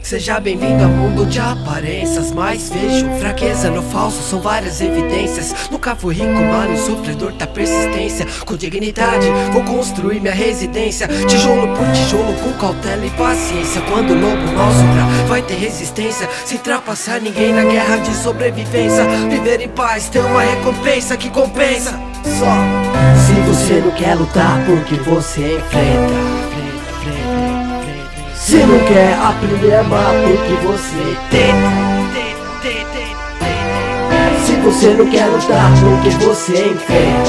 Seja bem-vindo ao mundo de aparências, mas vejo fraqueza no falso, são várias evidências. Nunca fui rico, mano, sofredor da persistência. Com dignidade vou construir minha residência, tijolo por tijolo, com cautela e paciência. Quando o lobo mal sobrar, vai ter resistência, sem trapacear ninguém na guerra de sobrevivência. Viver em paz, ter uma recompensa que compensa. Só se você não quer lutar, porque você enfrenta. Se não quer aprender a amar, porque você tenta. Se você não quer lutar, porque você enfrenta.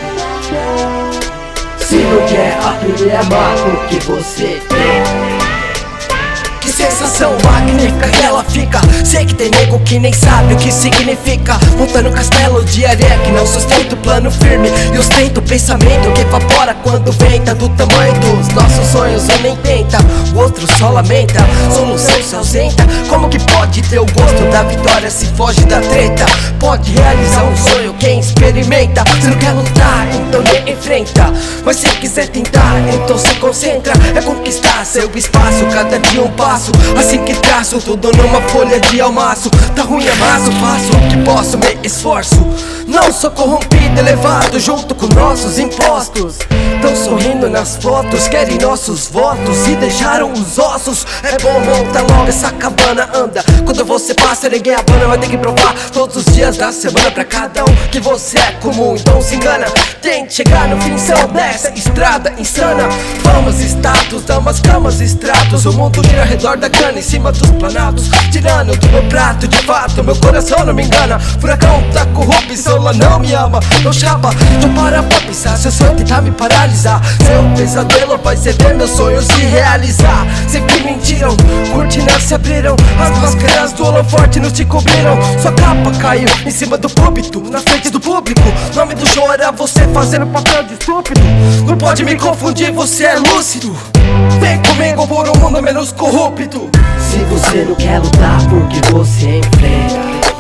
Se não quer aprender a amar, porque você tenta. Que sensação magnífica que ela fica. Sei que tem nego que nem sabe o que significa. Montando um castelo de areia que não sustenta o plano firme e ostenta o pensamento que evapora quando venta. Do tamanho dos nossos sonhos um nem tenta, o outro só lamenta, solução se ausenta. Como que pode ter o gosto da vitória se foge da treta? Pode realizar um sonho quem experimenta. Se não quer lutar, então nem enfrenta. Mas se quiser tentar, então se concentra. É conquistar seu espaço, cada dia um passo. Assim que traço tudo numa folha de almaço. Tá ruim, amasso, faço o que posso, me esforço. Não sou corrompido, elevado junto com nossos impostos. Tão sorrindo nas fotos, querem nossos votos e deixaram os ossos. É bom montar logo essa cabana, anda. Quando você passa, ninguém abana. Vai ter que provar todos os dias da semana pra cada um que você é comum, então se engana. Tente chegar no fim, são dessa estrada insana. Famas, status, damas, camas, extratos. O mundo gira ao redor da cana, em cima dos planados. Tirando do meu prato, de fato, meu coração não me engana. Furacão tá corrupção, ela não me ama. Não chapa, não para pra pensar. Seu sonho tentar me paralisar. Seu pesadelo vai ser ver meus sonhos se realizar. Sempre mentiram, cortinas se abriram. As máscaras do holoforte não te cobriram. Sua capa caiu em cima do púlpito, na frente do público. Nome do show era você fazendo papel de estúpido. Não pode me confundir, você é lúcido. Vem comigo por um mundo menos corrupto. Se você não quer lutar, porque você enfrenta.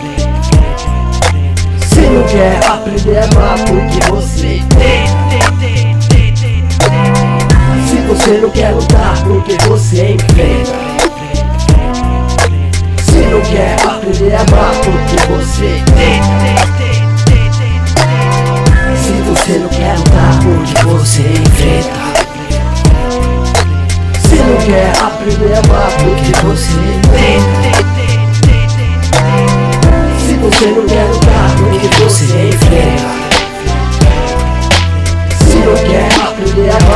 Se não quer aprender a amar, porque você tenta. Se você não quer lutar, porque você enfrenta. Se não quer aprender a amar, porque você tenta. Se você não quer lutar, porque você enfrenta. Se não quer aprender a amar, porque você tenta. Se você não quer lutar, porque você enfrenta. Se não quer aprender a amar,